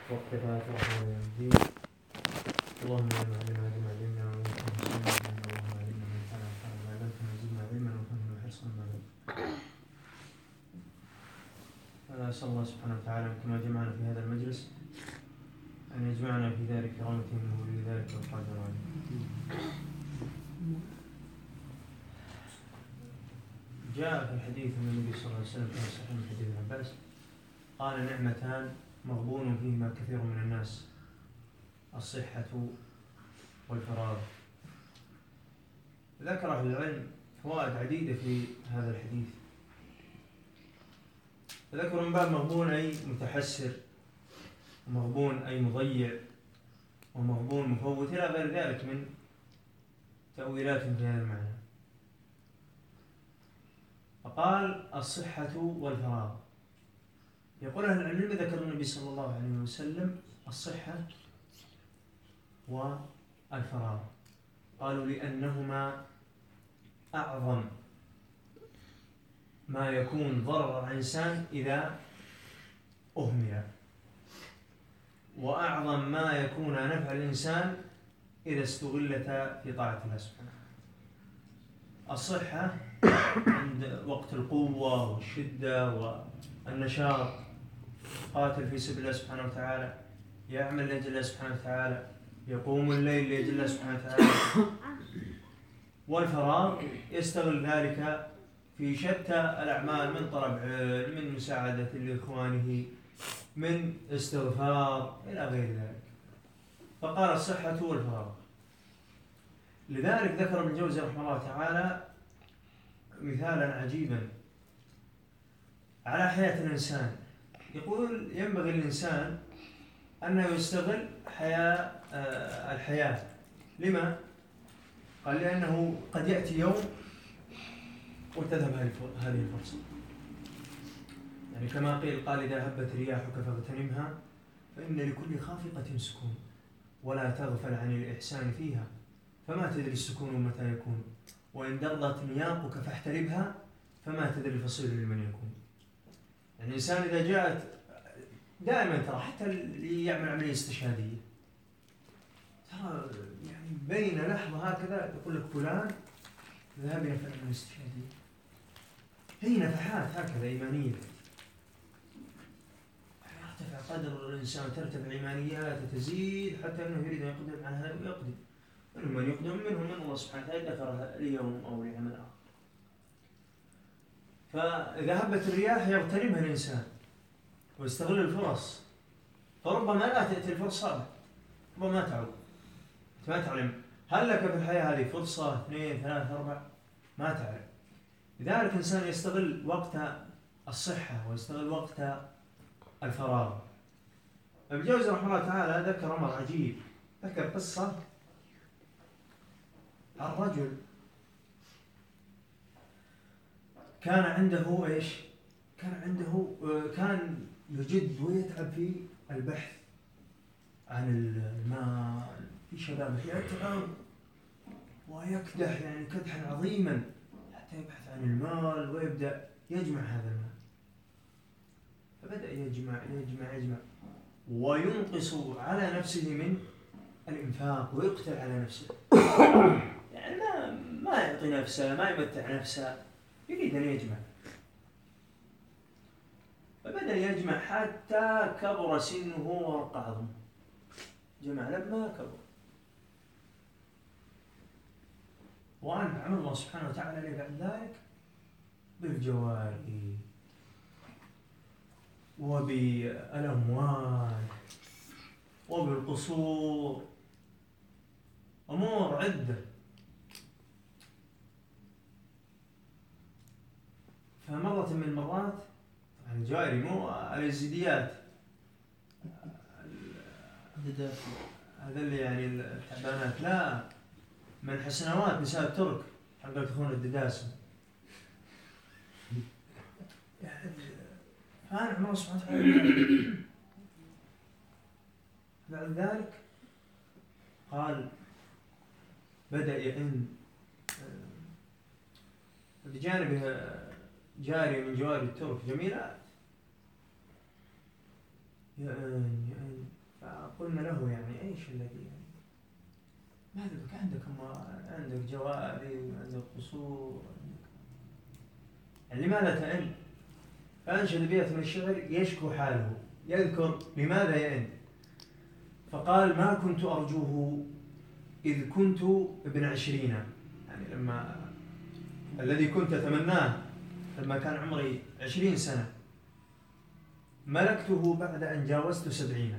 والقراءة الرحمن الرحيم. اللهم علمنا ما علمنا وانفعنا اللهم علمنا ما ينفعنا وما علمتنا وزدنا علما وفهما وحرصا ما أسأل الله سبحانه وتعالى كما جمعنا في هذا المجلس أن يجمعنا في دار كرامته منه ولذلك والقادر عليه. جاء في حديث من النبي صلى الله عليه وسلم في صحيح من حديث ابن عباس قال: نعمتان مغبون فيهما كثير من الناس، الصحة والفراغ. ذكر أهل العلم فوائد عديدة في هذا الحديث. ذكر من باب مغبون أي متحسر، ومغبون أي مضيع، ومغبون مفوت إلى غير ذلك من تأويلات في هذا المعنى. فقال: الصحة والفراغ. يقول أهل العلم ذكر النبي صلى الله عليه وسلم الصحة والفراغ، قالوا لأنهما أعظم ما يكون ضرر على الإنسان إذا أهمل، وأعظم ما يكون نفع الإنسان إذا استغلت في طاعة الله سبحانه. الصحة عند وقت القوة والشدة والنشاط، قاتل في سبيل الله سبحانه وتعالى، يعمل لأجل الله سبحانه وتعالى، يقوم الليل لأجل الله سبحانه وتعالى. والفراغ يستغل ذلك في شتى الأعمال، من طلب علم، من مساعدة لإخوانه، من استغفار إلى غير ذلك. فقال الصحة والفراغ. لذلك ذكر ابن الجوزي رحمه الله تعالى مثالا عجيبا على حياة الإنسان. يقول: ينبغي للإنسان أنه يستغل الحياة. لما؟ قال: لأنه قد يأتي يوم وتذهب هذه الفرصة. يعني كما قيل: قال: إذا هبت رياحك فاغتنمها فإن لكل خافقة سكون، ولا تغفل عن الإحسان فيها، فما تدري السكون متى يكون، وإن درضت نياقك فاحتربها، فما تدري الفصيل لمن يكون. يعني الإنسان إذا جاءت دائما، ترى حتى اللي يعمل عملية استشهادية، ترى يعني بين لحظة هكذا يقول لك فلان ذهب إلى فعل عملية استشهادية. هي نفحات هكذا إيمانية، يرتفع قدر الإنسان، ترتفع إيمانياته، تزيد حتى أنه يريد أن يقدم على هذا ويقدم. منهم من يقدم، منهم من الله سبحانه وتعالى ذكرها ليوم أو لعمل آخر. فإذا هبت الرياح يغتنمها الإنسان ويستغل الفرص، فربما لا تأتي الفرصة، ربما ما تعود، ما تعلم هل لك في الحياة هذه فرصة 2 3 4، ما تعلم. لذلك الإنسان يستغل وقت الصحة ويستغل وقت الفراغ. ابن الجوزي رحمه الله تعالى ذكر أمر عجيب. ذكر قصة عن رجل كان عنده إيش؟ كان يجد ويتعب في البحث عن المال. في شباب يتعب ويكدح يعني كدحا عظيما حتى يبحث عن المال ويبدأ يجمع هذا المال. فبدأ يجمع وينقص على نفسه من الإنفاق ويقتل على نفسه. يعني ما يعطي نفسه، ما يمتع نفسه، يريد أن يجمع. فبدأ يجمع حتى كبر سنه ورق عظمه. جمع لما كبر، وأنعم الله سبحانه وتعالى عليه بعد ذلك بالجواري وبالأموال وبالقصور، أمور عدة. فمرة من المرات، الجواري مو على الزيديات، هذا اللي يعني التعبانات، لا، من حسنوات نساء الترك حقا تكون الدداسة. يعني فأنعم الله سبحانه وتعالى. بعد ذلك قال بدأ يئن بجانبه جارية من جواري الترك جميلات، يئن فقلنا له يعني ايش الذي يعني ماذا بك، عندك جواري، عندك قصور، يعني لماذا تئن؟ فأنشد بيت من الشعر يشكو حاله، يذكر لماذا يئن، فقال: ما كنت أرجوه إذ كنت ابن 20، يعني لما الذي كنت أتمناه لما كان عمري 20 سنة ملكته بعد أن جاوزت 70.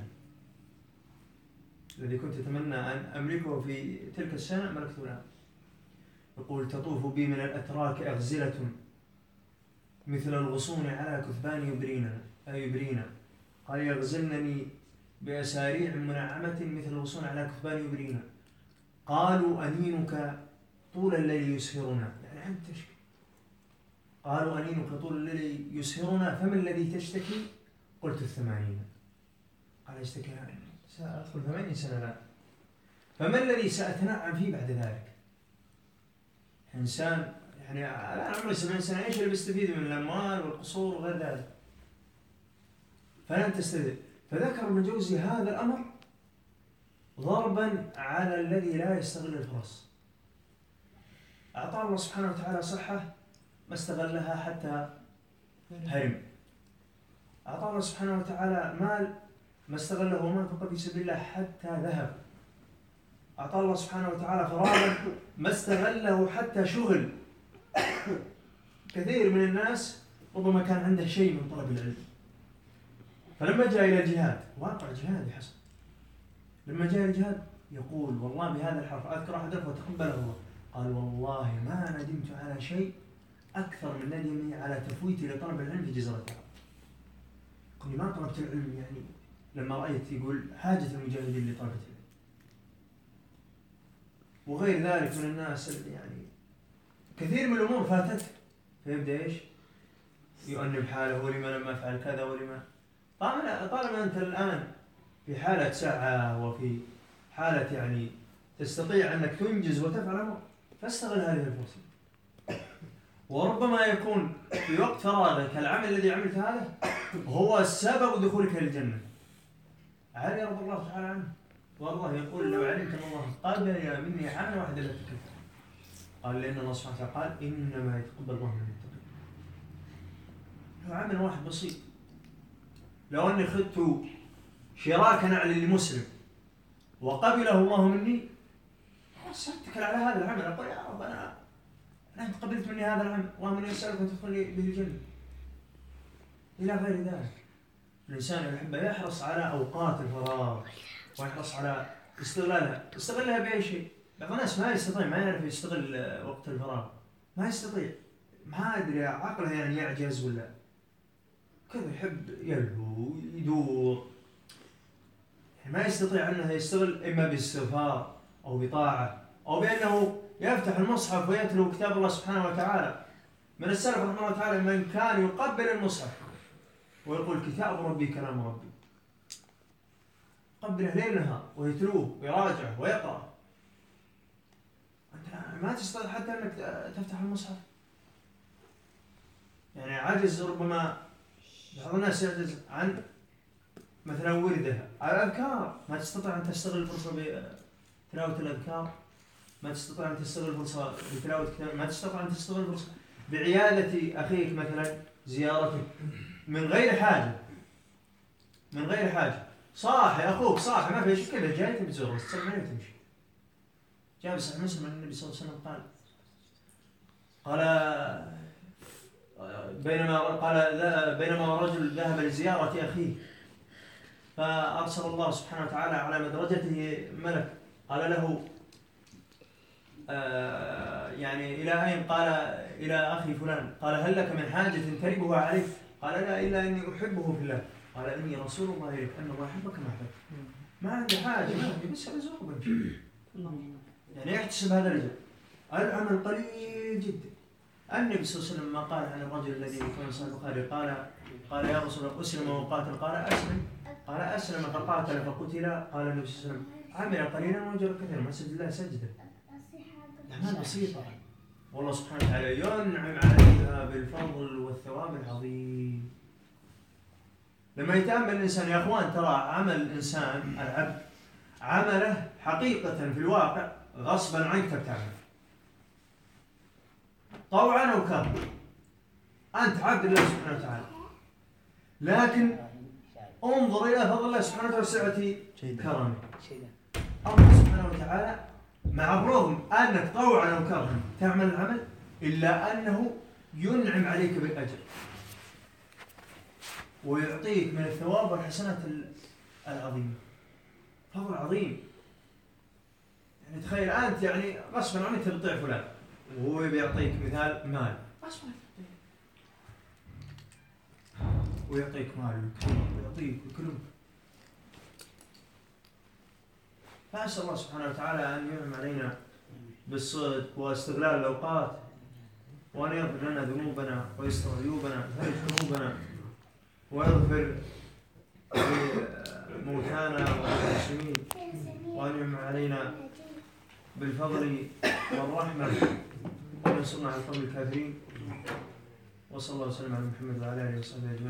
الذي كنت أتمنى أن أملكه في تلك السنة ملكته الآن. يقول: تطوف بي من الأتراك أغزلة مثل الغصون على كثبان يبرينا. قال: يغزلنني بأساريع منعمة مثل الغصون على كثبان يبرينا. قالوا: أنينك طول الليل يسهرنا، يعني أنت تشكي. قالوا: أنينك طول الليل يسهرنا، فما الذي تشتكي؟ قلت: 80. قال: اشتكي سأدخل 80 سنة الآن، فما الذي سأتنعم فيه بعد ذلك؟ إنسان يعني الآن عمره 70 سنة، إيش اللي بيستفيد من الأموال والقصور وغير ذلك؟ فلن تستفيد. فذكر ابن جوزي هذا الأمر ضربا على الذي لا يستغل الفرص. أعطاه الله سبحانه وتعالى صحة ما استغلها حتى هرم. أعطاه الله سبحانه وتعالى مال ما استغله وما انفق في سبيل الله حتى ذهب. أعطاه الله سبحانه وتعالى فراغا ما استغله حتى شغل. كثير من الناس ربما كان عنده شيء من طلب العلم، فلما جاء إلى الجهاد، واقع جهادي حصل، لما جاء الجهاد يقول: والله بهذا الحرف أذكر أحد وتقبله الله، قال: والله ما ندمت على شيء أكثر من ندمي على تفويتي لطلب العلم في جزيرة العرب. قل ما طلبت العلم، يعني لما رأيت يقول حاجة المجاهدين لطلبة العلم، وغير ذلك من الناس يعني كثير من الأمور فاتت، فيبدأ إيش؟ يؤنب حاله: ولما لم أفعل كذا، ولما. طالما أنت الآن في حالة سعة وفي حالة يعني تستطيع أنك تنجز وتفعل أمر، فاستغل هذه الفرصة. وربما يكون في وقت فراغك العمل الذي عملت هذا هو سبب دخولك للجنة. علي رضي الله تعالى عنه والله يقول: لو علمت أن الله قبل مني عمل واحد لاتكلت. قال: لأن الله سبحانه وتعالى قال: إنما يتقبل الله من المتقين. لو عمل واحد بسيط، لو أني خذت شراك نعل لمسلم وقبله الله مني، سأتكل على هذا العمل، أقول: يا رب أنا أنت قبلت مني هذا العمل، اللهم إني أسألك أن تدخلني به الجنة، إلى غير ذلك. الإنسان يحب يحرص على أوقات الفراغ ويحرص على استغلها بأي شيء. بعض الناس ما يستطيع، ما يعرف يستغل وقت الفراغ، ما يستطيع، ما أدري عقله يعني يعجز ولا كذا، يحب يلهو يدور، يعني ما يستطيع أنه يستغل إما باستغفار أو بطاعة أو بأنه يفتح المصحف ويتلو كتاب الله سبحانه وتعالى. من السلف رحمه الله تعالى من كان يقبل المصحف ويقول: كتاب ربي كلام ربي، قبله ليل نهار ويتلوه ويراجعه ويقرأ. أنت ما تستطيع حتى أنك تفتح المصحف، يعني عجز. ربما بعض الناس يعجز عن مثلا وردها على الأذكار، ما تستطيع أن تستغل الفرصة بتلاوة الأذكار، ما تستطيع أن تستغل الفرصة بتلاوة كتاب، ما تستطيع أن تستغل الفرصة بعيادة أخيك مثلا، زيارته من غير حاجة، من غير حاجة. صاحي أخوك صاحي ما في شيء كذا، جاي تبي تزوره تسلم عليه وتمشي. جاء بصحيح مسلم أن النبي صلى الله عليه وسلم قال بينما رجل ذهب لزيارة أخيه فأرسل الله سبحانه وتعالى على مدرجته ملك قال له: يعني إلى أين؟ قال: إلى أخي فلان. قال: هل لك من حاجة تربه عليه؟ قال: لا، إلا إني أحبه في الله. قال: إني رسول الله إليك أن الله يحبك كما أحبك. ما عنده حاجة، ما عنده، بس أزور وبمشي. يعني يحتسب هذا الأجر. العمل قليل جدا. النبي صلى الله عليه وسلم ما قال عن الرجل الذي في صحيح البخاري قال: يا رسول الله أسلم وقاتل؟ قال: أسلم. قال: أسلم فقاتل فقتل؟ قال النبي صلى الله عليه وسلم: عمل قليلا وأجر كثيرا، ما سجد الله سجدا. أعمال بسيطة والله سبحانه وتعالى ينعم عليها بالفضل والثواب العظيم. لما يتأمل الإنسان يا أخوان، ترى عمل الإنسان العبد عمله حقيقة في الواقع غصبا عنك بتعمل، طوعا أو كرها، أنت عبد الله سبحانه وتعالى، لكن انظر إلى فضل الله سبحانه وتعالى وسعة كرمه. الله سبحانه وتعالى مع الرغم أنك طوعا أو كرها تعمل العمل إلا أنه ينعم عليك بالأجر ويعطيك من الثواب والحسنات العظيمة. فضل عظيم. يعني تخيل أنت يعني غصبا عنك تبطيع فلان وهو بيعطيك مثال مال، غصبا ويعطيك مال ويعطيك ويكرمك. فأسأل الله سبحانه وتعالى أن ينعم علينا بالصدق واستغلال الأوقات، وأن يغفر لنا ذنوبنا ويستر عيوبنا ويفرج كروبنا ويغفر لموتانا والمسلمين، وأن ينعم علينا بالفضل والرحمة وأن ينصرنا على القوم الكافرين. وصلى الله وسلم على محمد وعلى آله وصحبه أجمعين.